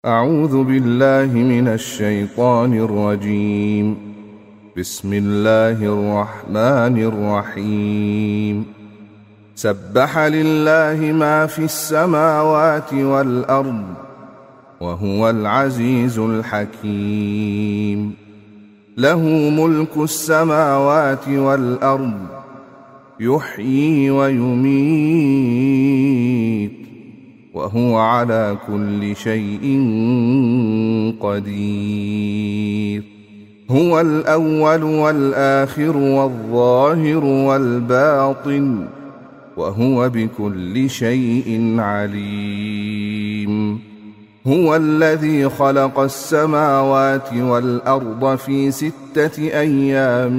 أعوذ بالله من الشيطان الرجيم. بسم الله الرحمن الرحيم. سبح لله ما في السماوات والأرض وهو العزيز الحكيم. له ملك السماوات والأرض يحيي ويميت وهو على كل شيء قدير. هو الأول والآخر والظاهر والباطن وهو بكل شيء عليم. هو الذي خلق السماوات والأرض في 6 أيام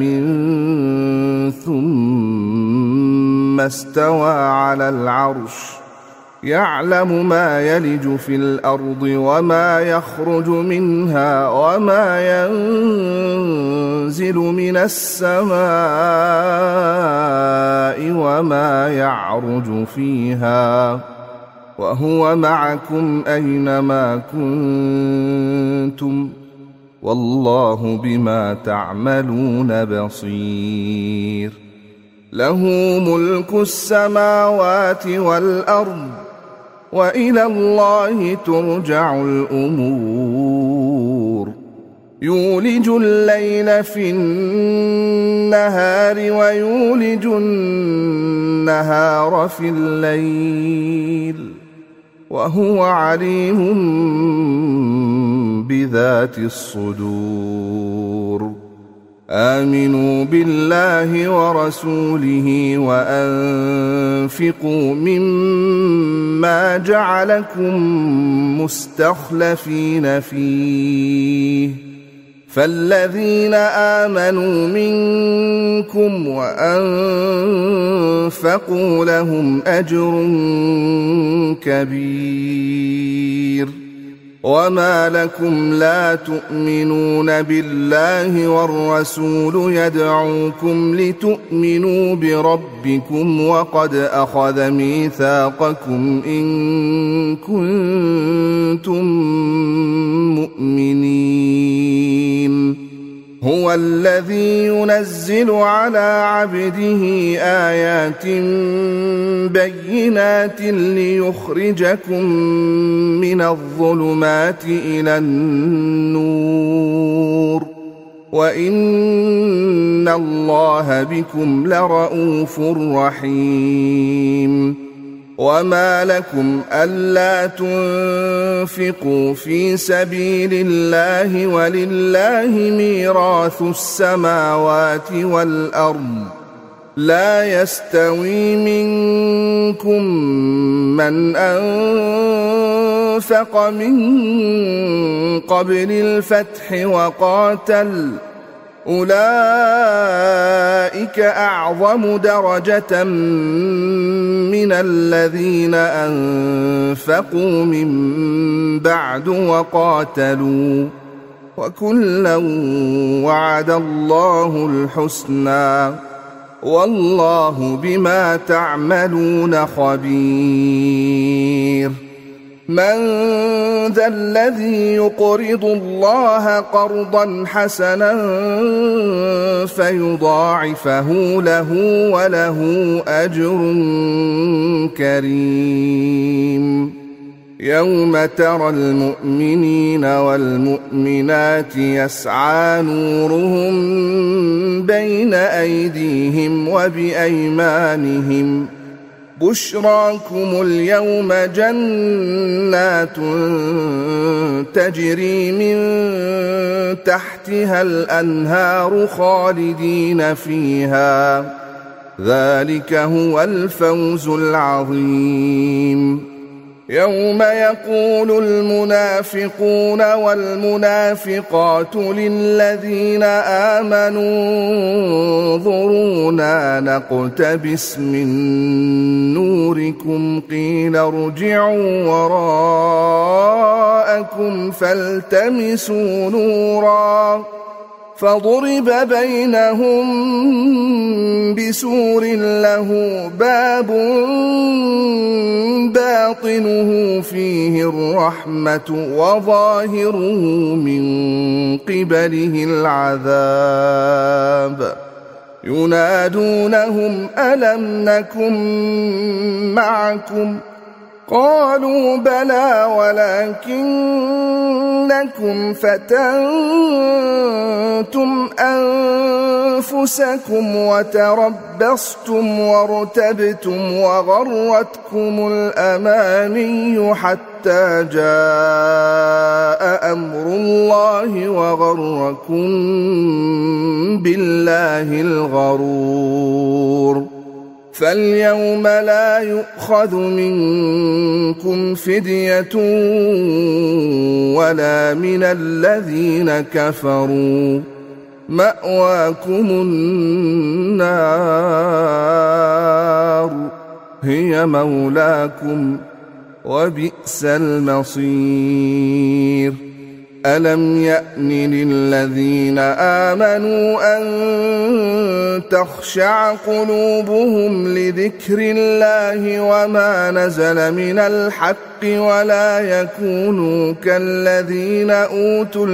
ثم استوى على العرش يعلم ما يلج في الأرض وما يخرج منها وما ينزل من السماء وما يعرج فيها وهو معكم أينما كنتم والله بما تعملون بصير. له ملك السماوات والأرض وإلى الله ترجع الأمور. يولج الليل في النهار ويولج النهار في الليل وهو عليم بذات الصدور. آمنوا بالله ورسوله وأنفقوا مما جعلكم مستخلفين فيه فالذين آمنوا منكم وأنفقوا لهم أجر كبير. وما لكم لا تؤمنون بالله والرسول يدعوكم لتؤمنوا بربكم وقد أخذ ميثاقكم إن كنتم مؤمنين. هو الذي ينزل على عبده آيات بينات ليخرجكم من الظلمات إلى النور وإن الله بكم لرءوف رحيم. وما لكم ألا تنفقوا في سبيل الله ولله ميراث السماوات والأرض لا يستوي منكم من أنفق من قبل الفتح وقاتل أولئك أعظم درجة من الذين أنفقوا من بعد وقاتلوا وكلا وعد الله الحسنى والله بما تعملون خبير. من ذا الذي يقرض الله قرضا حسنا فيضاعفه له وله أجر كريم. يوم ترى المؤمنين والمؤمنات يسعى نورهم بين أيديهم وبأيمانهم بشراكم اليوم جنات تجري من تحتها الأنهار خالدين فيها ذلك هو الفوز العظيم. يوم يقول المنافقون والمنافقات للذين آمنوا انظرونا نقتبس من نوركم قيل ارجعوا وراءكم فالتمسوا نورا فضرب بينهم بسور له باب باطنه فيه الرحمة وظاهره من قبله العذاب ينادونهم ألم نكن معكم قالوا بلى ولكنكم فتنتم أنفسكم وتربصتم وارتبتم وغرتكم الأماني حتى جاء أمر الله وغركم بالله الغرور فاليوم لا يؤخذ منكم فدية ولا من الذين كفروا مأواكم النار هي مولاكم وبئس المصير ألم يأن للذين آمنوا أن تخشع قلوبهم لذكر الله وما نزل من الحق ولا يكونوا كالذين أوتوا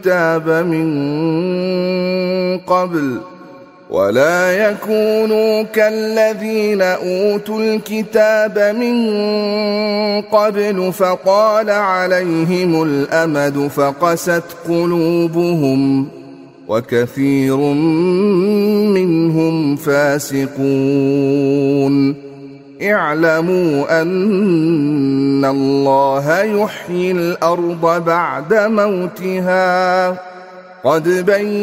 الكتاب من قبل فطال عليهم الأمد فقست قلوبهم وكثير منهم فاسقون اعلموا أن الله يحيي الأرض بعد موتها قد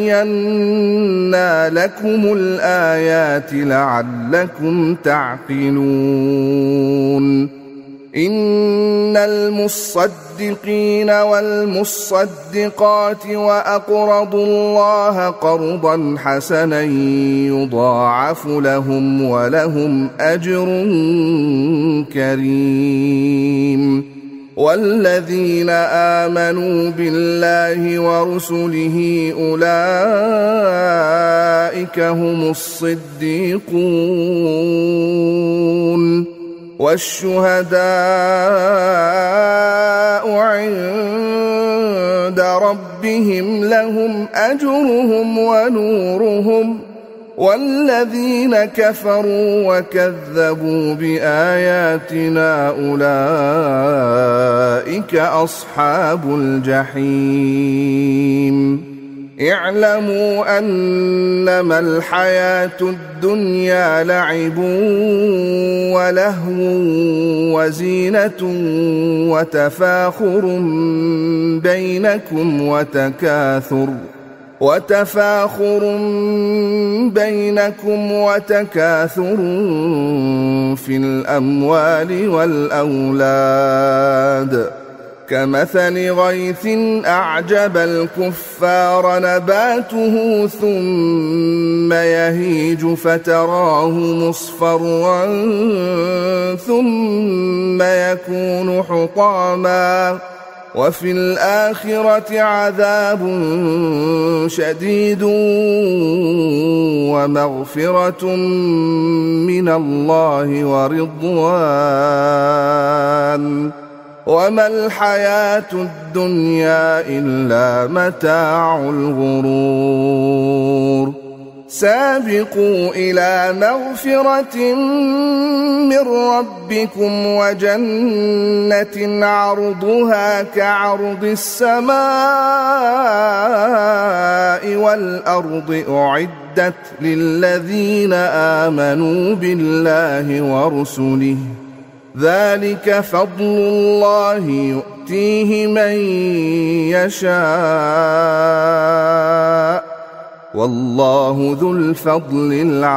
بينا لكم الآيات لعلكم تعقلون إن المصدقين والمصدقات وأقرضوا الله قرضا حسنا يضاعف لهم ولهم أجر كريم والذين آمنوا بالله ورسله أولئك هم الصديقون والشهداء عند ربهم لهم أجرهم ونورهم والذين كفروا وكذبوا بآياتنا أولئك أصحاب الجحيم اعلموا أنما الحياة الدنيا لعب ولهو وزينة وتفاخر بينكم وتكاثر في الأموال والأولاد كمثل غيث أعجب الكفار نباته ثم يهيج فتراه مصفرا ثم يكون حطاما وفي الآخرة عذاب شديد ومغفرة من الله ورضوان وما الحياة الدنيا إلا متاع الغرور سابقوا إلى مغفرة من ربكم وجنة عرضها كعرض السماء والأرض أعدت للذين آمنوا بالله ورسله ذلك فضل الله يؤتيه من يشاء والله ذو الفضل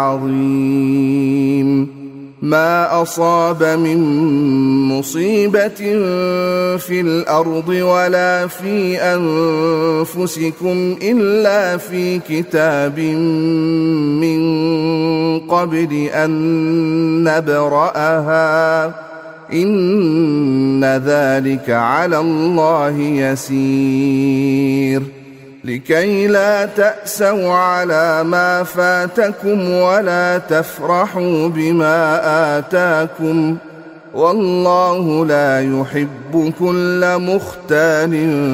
العظيم ما أصاب من مصيبة في الأرض ولا في أنفسكم إلا في كتاب من قبل أن نبرأها إن ذلك على الله يسير لكي لا تأسوا على ما فاتكم ولا تفرحوا بما آتاكم والله لا يحب كل مختال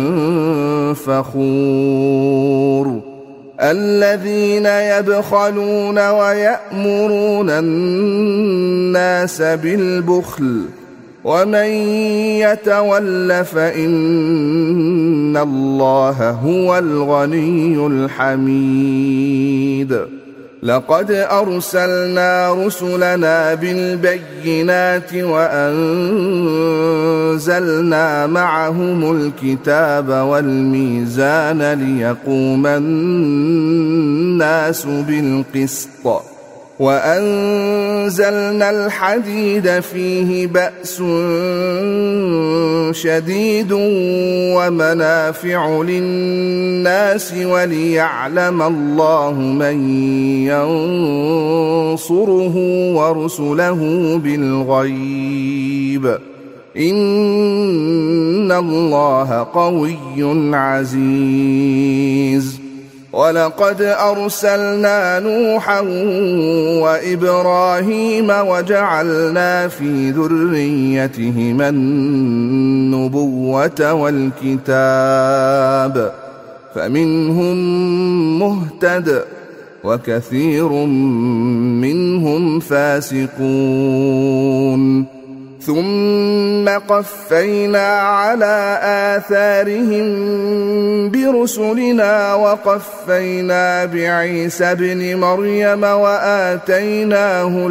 فخور الذين يبخلون ويأمرون الناس بالبخل ومن يتول فإن الله هو الغني الحميد لقد أرسلنا رسلنا بالبينات وأنزلنا معهم الكتاب والميزان ليقوم الناس بالقسط وأنزلنا الحديد فيه بأس شديد ومنافع للناس وليعلم الله من ينصره ورسله بالغيب إن الله قوي عزيز ولقد أرسلنا نوحا وإبراهيم وجعلنا في ذريتهما النبوة والكتاب فمنهم مهتد وكثير منهم فاسقون ثم قفينا على آثارهم برسلنا وقفينا بعيسى ابن مريم وآتيناه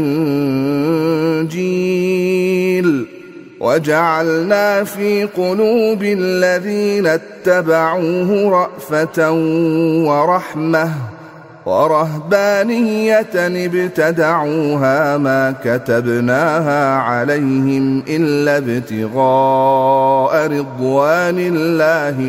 الإنجيل وجعلنا في قلوب الذين اتبعوه رأفة ورحمة ورهبانية ابتدعوها ما كتبناها عليهم إلا ابتغاء رضوان الله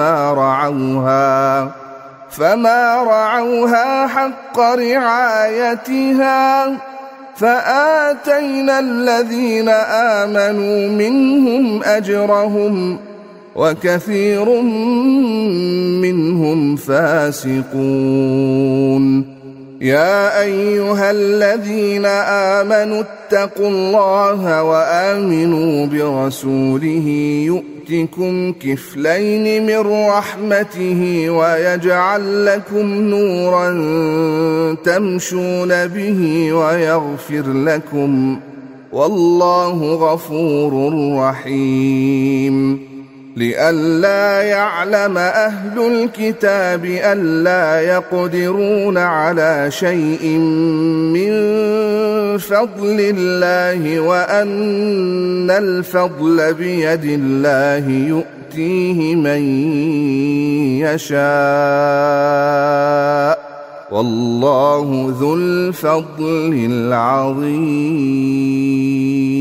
فما رعوها حق رعايتها فآتينا الذين آمنوا منهم أجرهم وكثير منهم فاسقون يا أيها الذين آمنوا اتقوا الله وآمنوا برسوله يؤتكم كفلين من رحمته ويجعل لكم نورا تمشون به ويغفر لكم والله غفور رحيم لئلا يعلم أهل الكتاب ألا يقدرون على شيء من فضل الله وأن الفضل بيد الله يؤتيه من يشاء والله ذو الفضل العظيم